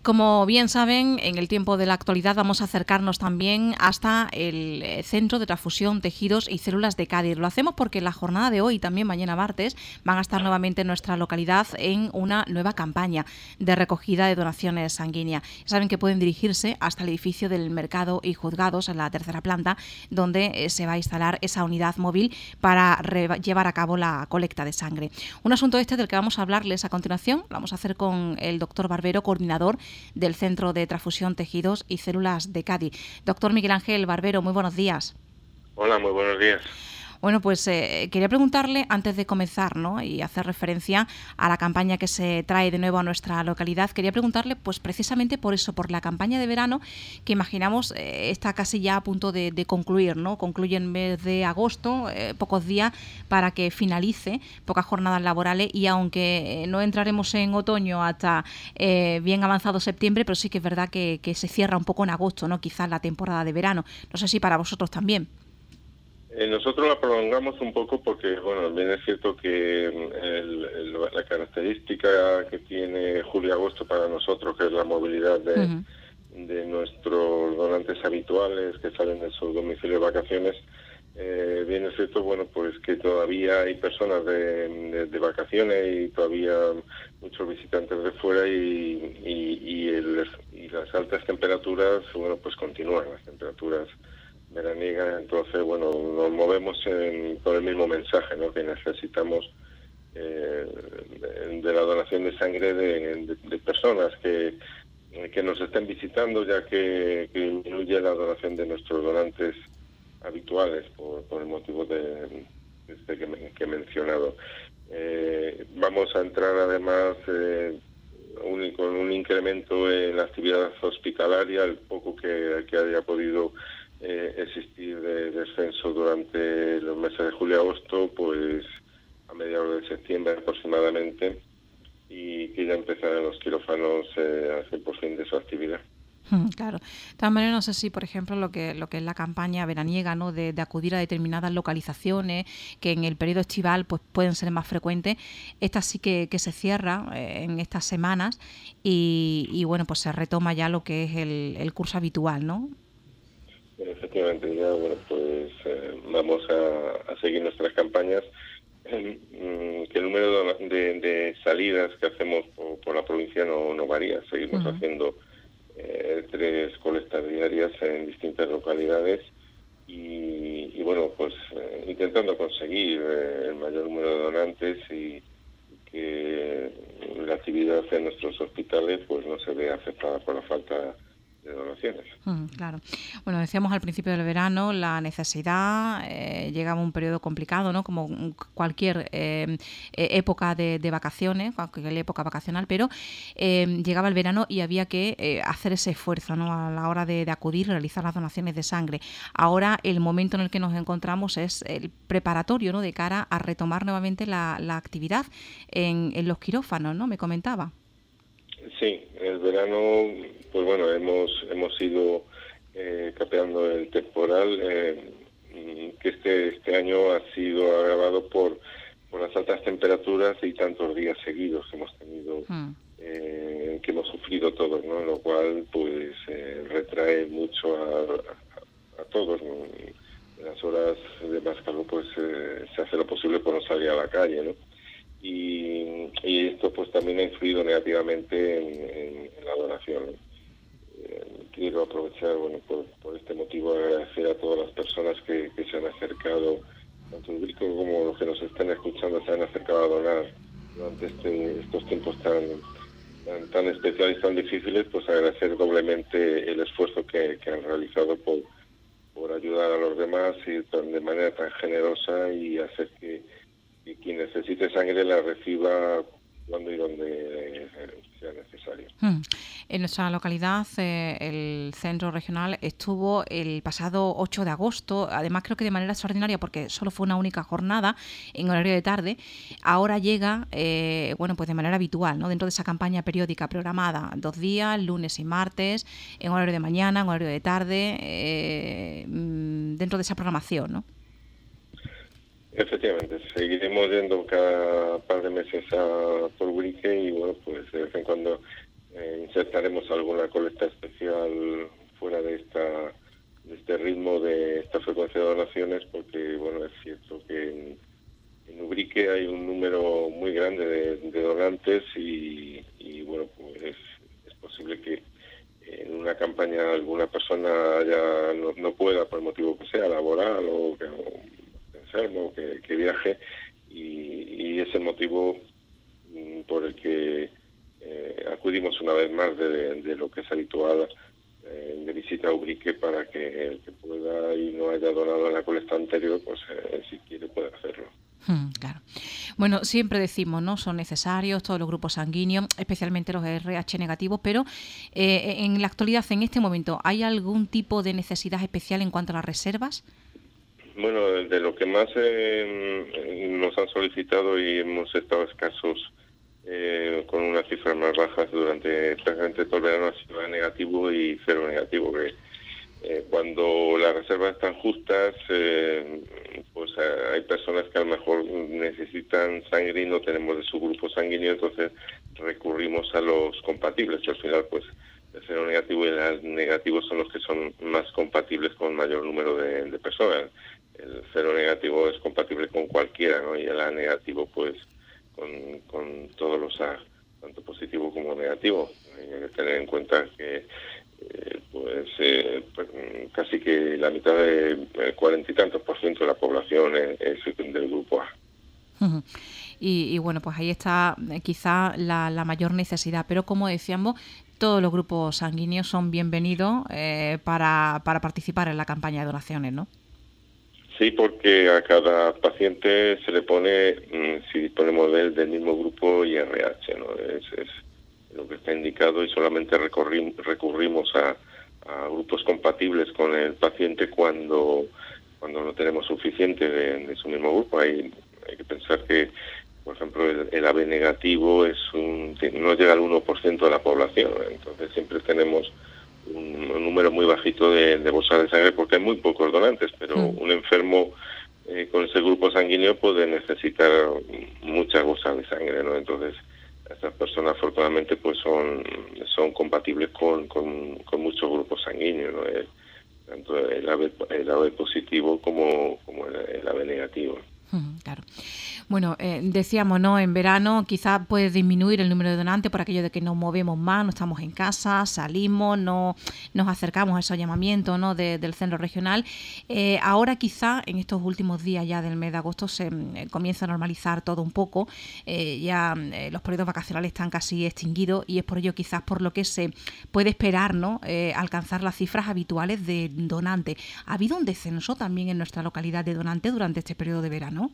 Como bien saben, en el tiempo de la actualidad vamos a acercarnos también hasta el Centro de Transfusión, Tejidos y Células de Cádiz. Lo hacemos porque la jornada de hoy, también mañana martes, van a estar nuevamente en nuestra localidad en una nueva campaña de recogida de donaciones sanguíneas. Saben que pueden dirigirse hasta el edificio del Mercado y Juzgados, en la tercera planta, donde se va a instalar esa unidad móvil para llevar a cabo la colecta de sangre. Un asunto del que vamos a hablarles a continuación, lo vamos a hacer con el doctor Barbero, coordinador del Centro de Transfusión, Tejidos y Células de Cádiz. Doctor Miguel Ángel Barbero, muy buenos días. Hola, muy buenos días. Bueno, pues quería preguntarle, antes de comenzar, ¿no?, y hacer referencia a la campaña que se trae de nuevo a nuestra localidad, quería preguntarle, pues precisamente por eso, por la campaña de verano, que imaginamos está casi ya a punto de concluir, ¿no? Concluye en el mes de agosto, pocos días para que finalice, pocas jornadas laborales, y aunque no entraremos en otoño hasta bien avanzado septiembre, pero sí que es verdad que se cierra un poco en agosto, ¿no?, quizás la temporada de verano. No sé si para vosotros también. Nosotros la prolongamos un poco porque, bueno, bien es cierto que la característica que tiene julio y agosto para nosotros, que es la movilidad de nuestros donantes habituales que salen de sus domicilios de vacaciones, bien es cierto, bueno, pues que todavía hay personas de vacaciones y todavía muchos visitantes de fuera y las altas temperaturas, bueno, pues continúan las temperaturas veraniega. Entonces, bueno, nos movemos con el mismo mensaje, ¿no?, que necesitamos de la donación de sangre de personas que nos estén visitando, ya que incluye la donación de nuestros donantes habituales por el motivo que he mencionado. Vamos a entrar además con un incremento en la actividad hospitalaria, el poco que haya podido existir de descenso durante los meses de julio y agosto, pues a mediados de septiembre aproximadamente, y que ya empezarán los quirófanos al 100% de su actividad. Claro. De todas maneras, no sé si, por ejemplo, lo que es la campaña veraniega, ¿no?, de acudir a determinadas localizaciones que en el periodo estival pues pueden ser más frecuentes. Esta sí que se cierra en estas semanas y bueno, pues se retoma ya lo que es el curso habitual, ¿no? Efectivamente, ya, bueno, pues vamos a seguir nuestras campañas. Que el número de salidas que hacemos por la provincia no varía. Seguimos haciendo 3 colectas diarias en distintas localidades y bueno, pues intentando conseguir el mayor número de donantes y que la actividad en nuestros hospitales pues no se vea afectada por la falta de donaciones. Claro. Bueno, decíamos al principio del verano, la necesidad, llegaba un periodo complicado, ¿no?, como cualquier época de vacaciones, cualquier época vacacional, pero llegaba el verano y había que hacer ese esfuerzo, ¿no?, a la hora de acudir, realizar las donaciones de sangre. Ahora el momento en el que nos encontramos es el preparatorio, ¿no?, de cara a retomar nuevamente la actividad en los quirófanos, ¿no?, me comentaba. Sí, el verano, pues bueno, hemos ido capeando el temporal, que este año ha sido agravado por las altas temperaturas y tantos días seguidos que hemos tenido, que hemos sufrido todos, ¿no? Lo cual pues retrae mucho a todos, ¿no? En las horas de más calor pues se hace lo posible por no salir a la calle, ¿no? Y esto pues también ha influido negativamente en la donación. Quiero aprovechar, bueno, por este motivo agradecer a todas las personas que se han acercado, tanto el público como los que nos están escuchando, se han acercado a donar durante estos tiempos tan especiales y tan difíciles. Pues agradecer doblemente el esfuerzo que han realizado por ayudar a los demás y de manera tan generosa y hacer que quien necesite sangre la reciba cuando y donde sea necesario. En nuestra localidad, el centro regional estuvo el pasado 8 de agosto, además creo que de manera extraordinaria porque solo fue una única jornada en horario de tarde. Ahora llega, bueno, pues de manera habitual, ¿no?, dentro de esa campaña periódica programada, 2 días, lunes y martes, en horario de mañana, en horario de tarde, dentro de esa programación, ¿no? Efectivamente, seguiremos yendo cada par de meses a Torbrique y bueno, pues de vez en cuando insertaremos alguna colecta especial fuera de este ritmo, de esta frecuencia de donaciones, porque bueno, es cierto que en Ubrique hay un número muy grande de donantes y bueno, pues es posible que en una campaña alguna persona no pueda, por el motivo que sea, laboral o enfermo, que viaje, y ese motivo por el que acudimos una vez más de lo que es habitual de visita a Ubrique, para que el que pueda y no haya donado en la colecta anterior, pues si quiere puede hacerlo. Claro. Bueno, siempre decimos, ¿no? Son necesarios todos los grupos sanguíneos, especialmente los RH negativos, pero en la actualidad, en este momento, ¿hay algún tipo de necesidad especial en cuanto a las reservas? Bueno, de lo que más nos han solicitado y hemos estado escasos con unas cifras más bajas durante prácticamente todo el verano, ha sido negativo y cero negativo, que cuando las reservas están justas, pues hay personas que a lo mejor necesitan sangre y no tenemos de su grupo sanguíneo, entonces recurrimos a los compatibles, que al final pues el cero negativo y el negativo son los que son más compatibles con mayor número de personas. El cero negativo es compatible con cualquiera, ¿no? Y el A negativo pues con todos los A, tanto positivo como negativo. Hay que tener en cuenta que casi que la mitad del 40 y tantos % de la población es del grupo A. Y bueno, pues ahí está quizá la mayor necesidad, pero como decíamos, todos los grupos sanguíneos son bienvenidos para participar en la campaña de donaciones, ¿no? Sí, porque a cada paciente se le pone, si disponemos del mismo grupo IRH, ¿no? Es lo que está indicado, y solamente recurrimos a grupos compatibles con el paciente cuando no tenemos suficiente de su mismo grupo. Hay que pensar que, por ejemplo, el AB negativo no llega al 1% de la población, entonces siempre tenemos un número muy bajito de bolsas de sangre, porque hay muy pocos donantes, pero un enfermo con ese grupo sanguíneo puede necesitar muchas bolsas de sangre, ¿no? Entonces estas personas afortunadamente pues son compatibles con muchos grupos sanguíneos, ¿no? Tanto el AB positivo como el AB negativo. Claro. Bueno, decíamos, ¿no? En verano quizás puede disminuir el número de donantes por aquello de que nos movemos más, no estamos en casa, salimos, no nos acercamos a esos llamamientos, ¿no? del centro regional. Ahora quizá en estos últimos días ya del mes de agosto se comienza a normalizar todo un poco. Ya los periodos vacacionales están casi extinguidos y es por ello quizás por lo que se puede esperar, ¿no? Alcanzar las cifras habituales de donantes. ¿Ha habido un descenso también en nuestra localidad de donantes durante este periodo de verano?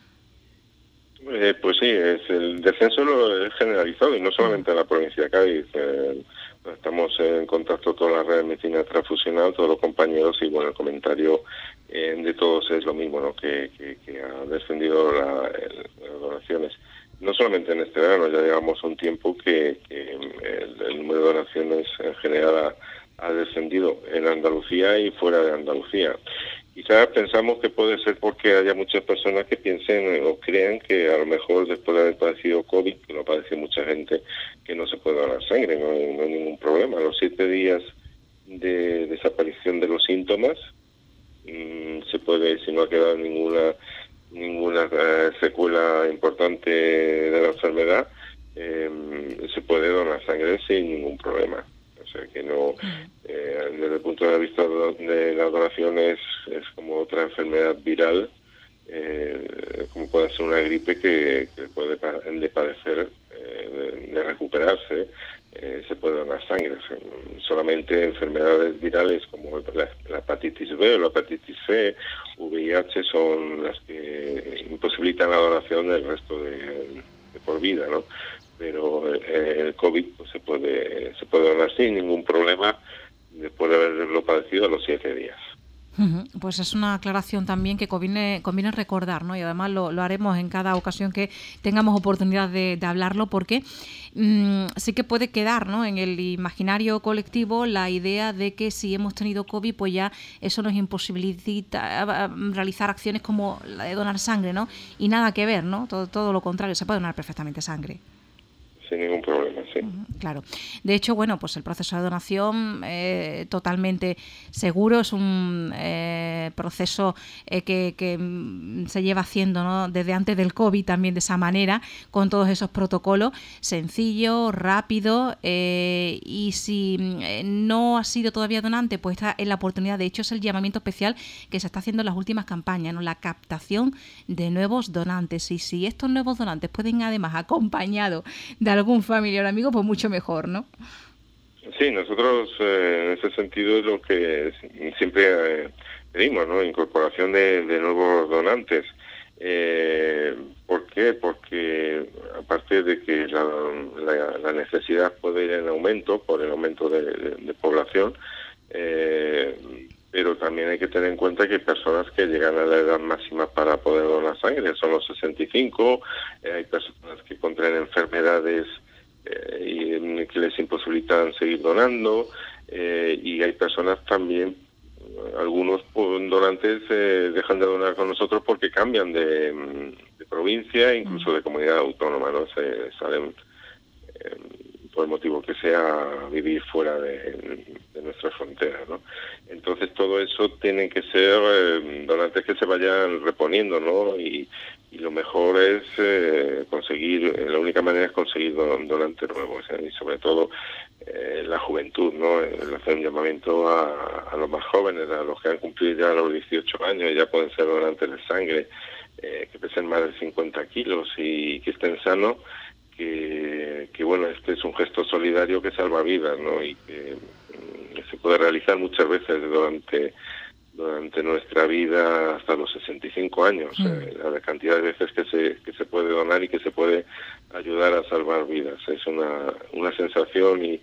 Pues sí, el descenso lo es generalizado, y no solamente en la provincia de Cádiz. Estamos en contacto con la red de medicina transfusional, todos los compañeros, y bueno, el comentario de todos es lo mismo, ¿no? Que ha descendido las donaciones. No solamente en este verano, ya llevamos un tiempo que el número de donaciones en general ha descendido en Andalucía y fuera de Andalucía. Quizás pensamos que puede ser porque haya muchas personas que piensen o crean que a lo mejor después de haber padecido COVID, que lo padece mucha gente, que no se puede donar sangre, no hay ningún problema. A los 7 días de desaparición de los síntomas, se puede, si no ha quedado ninguna secuela importante de la enfermedad, se puede donar sangre sin ningún problema. O sea que no, desde el punto de vista de la donación es como otra enfermedad viral, como puede ser una gripe que puede de padecer, de recuperarse, se puede donar sangre. Solamente enfermedades virales como la hepatitis B o la hepatitis C, VIH, son las que imposibilitan la donación del resto de por vida, ¿no? Pero el COVID pues, se puede donar sin ningún problema después de haberlo padecido a los 7 días. Pues es una aclaración también que conviene recordar, ¿no? Y además lo haremos en cada ocasión que tengamos oportunidad de hablarlo, porque sí que puede quedar, ¿no? En el imaginario colectivo la idea de que si hemos tenido COVID, pues ya eso nos imposibilita realizar acciones como la de donar sangre, ¿no? Y nada que ver, ¿no? Todo lo contrario, se puede donar perfectamente sangre. sin ningún problema, sí. Claro. De hecho, bueno, pues el proceso de donación totalmente seguro, es un proceso que se lleva haciendo, ¿no?, desde antes del COVID también de esa manera, con todos esos protocolos, sencillo, rápido, y si no has sido todavía donante, pues esta es la oportunidad. De hecho, es el llamamiento especial que se está haciendo en las últimas campañas, ¿no?, la captación de nuevos donantes. Y si estos nuevos donantes pueden además acompañados de algún familiar o amigo, pues mucho mejor, ¿no? Sí, nosotros en ese sentido es lo que siempre pedimos, ¿no? Incorporación de nuevos donantes. ¿Por qué? Porque aparte de que la necesidad puede ir en aumento por el aumento de población, pero también hay que tener en cuenta que hay personas que llegan a la edad máxima para poder donar sangre, son los 65, hay personas que contraen enfermedades y que les imposibilitan seguir donando, y hay personas también, algunos donantes dejan de donar con nosotros porque cambian de provincia, incluso de comunidad autónoma, ¿no? Se salen por el motivo que sea, vivir fuera de nuestras fronteras, ¿no? Entonces todo eso tienen que ser donantes que se vayan reponiendo, ¿no? Y lo mejor es conseguir, la única manera es conseguir donantes nuevos, y sobre todo la juventud, ¿no? El hacer un llamamiento a los más jóvenes, a los que han cumplido ya los 18 años y ya pueden ser donantes de sangre, que pesen más de 50 kilos y que estén sanos, que bueno, este es un gesto solidario que salva vidas, ¿no? Y que se puede realizar muchas veces durante nuestra vida hasta los 65 años, la cantidad de veces que se puede donar y que se puede ayudar a salvar vidas. Es una sensación y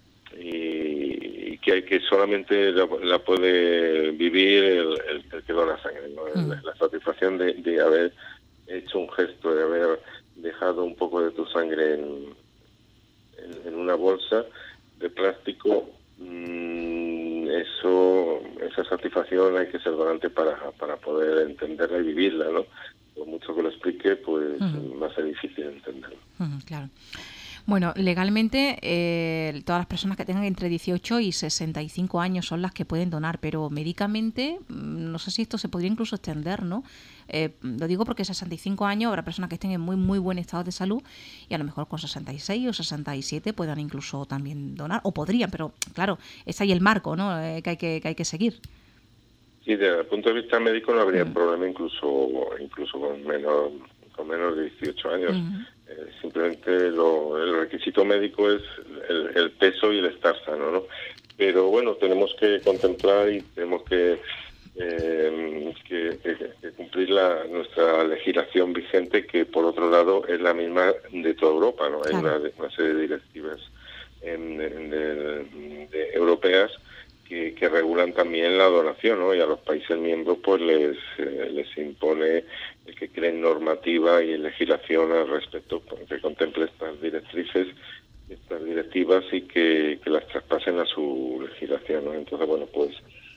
que solamente la puede vivir el que dona sangre, ¿no? La satisfacción de haber hecho un gesto, de haber dejado un poco de tu sangre en una bolsa de plástico. Esa satisfacción hay que ser donante para poder entenderla y vivirla, ¿no? Por mucho que lo explique, pues va a ser difícil entenderlo. Claro. Bueno, legalmente todas las personas que tengan entre 18 y 65 años son las que pueden donar, pero médicamente no sé si esto se podría incluso extender, ¿no? Lo digo porque 65 años habrá personas que estén en muy muy buen estado de salud y a lo mejor con 66 o 67 puedan incluso también donar, o podrían, pero claro, es ahí el marco, ¿no? Que hay que seguir. Sí, desde el punto de vista médico no habría problema incluso con menos de 18 años. Simplemente el requisito médico es el peso y el estar sano, ¿no? Pero bueno, tenemos que contemplar y tenemos que cumplir nuestra legislación vigente, que por otro lado es la misma de toda Europa, ¿no? Claro. Hay una serie de directivas europeas que regulan también la donación, ¿no? Y a los países miembros pues les impone el que creen normativa y legislación al respecto, que contemple estas directrices, estas directivas, y que las traspasen a su legislación, ¿no? Entonces, bueno, pues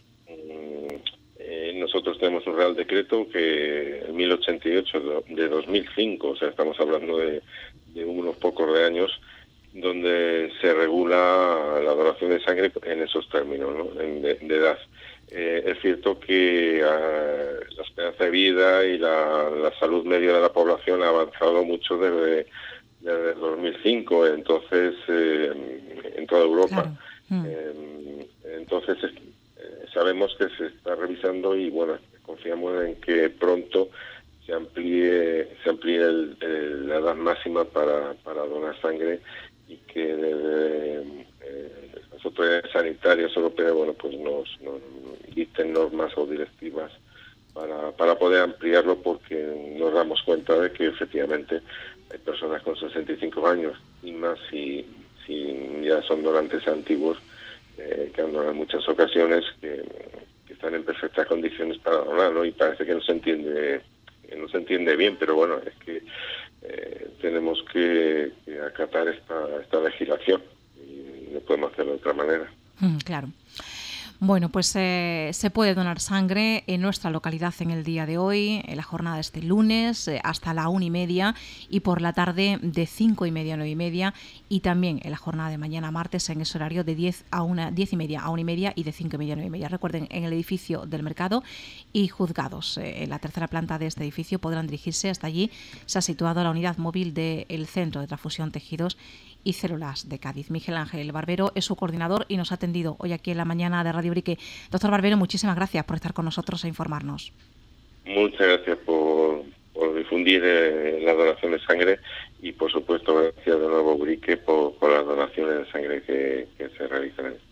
nosotros tenemos un Real Decreto que el 1088 de 2005, o sea, estamos hablando de unos pocos de años, donde se regula la donación de sangre en esos términos, ¿no? De edad. Es cierto que la esperanza de vida y la salud media de la población ha avanzado mucho desde 2005, entonces en toda Europa. Claro. Entonces sabemos que se está revisando y bueno, confiamos en que pronto se amplíe la edad máxima para donar sangre, y que desde las autoridades sanitarias europeas, bueno, pues nos dicten normas o directivas para poder ampliarlo, porque nos damos cuenta de que efectivamente hay personas con 65 años y más si ya son donantes antiguos, que han donado en muchas ocasiones, que están en perfectas condiciones para donar, ¿no? Y parece que no se entiende bien, pero bueno, es que tenemos que acatar esta legislación y no podemos hacerlo de otra manera. Claro. Bueno, pues se puede donar sangre en nuestra localidad en el día de hoy, en la jornada de este lunes, hasta la 1:30, y por la tarde de 5:30 a 9:30, y también en la jornada de mañana martes en ese horario de 10:30 a 1:30 y de 5:30 a 9:30. Recuerden, en el edificio del Mercado y Juzgados, en la tercera planta de este edificio, podrán dirigirse hasta allí. Se ha situado la unidad móvil del Centro de Transfusión Tejidos y Células de Cádiz. Miguel Ángel Barbero es su coordinador y nos ha atendido hoy aquí en la mañana de Radio Brique. Doctor Barbero, muchísimas gracias por estar con nosotros e informarnos. Muchas gracias por difundir la donación de sangre y, por supuesto, gracias de nuevo, Brique, por las donaciones de sangre que se realizan.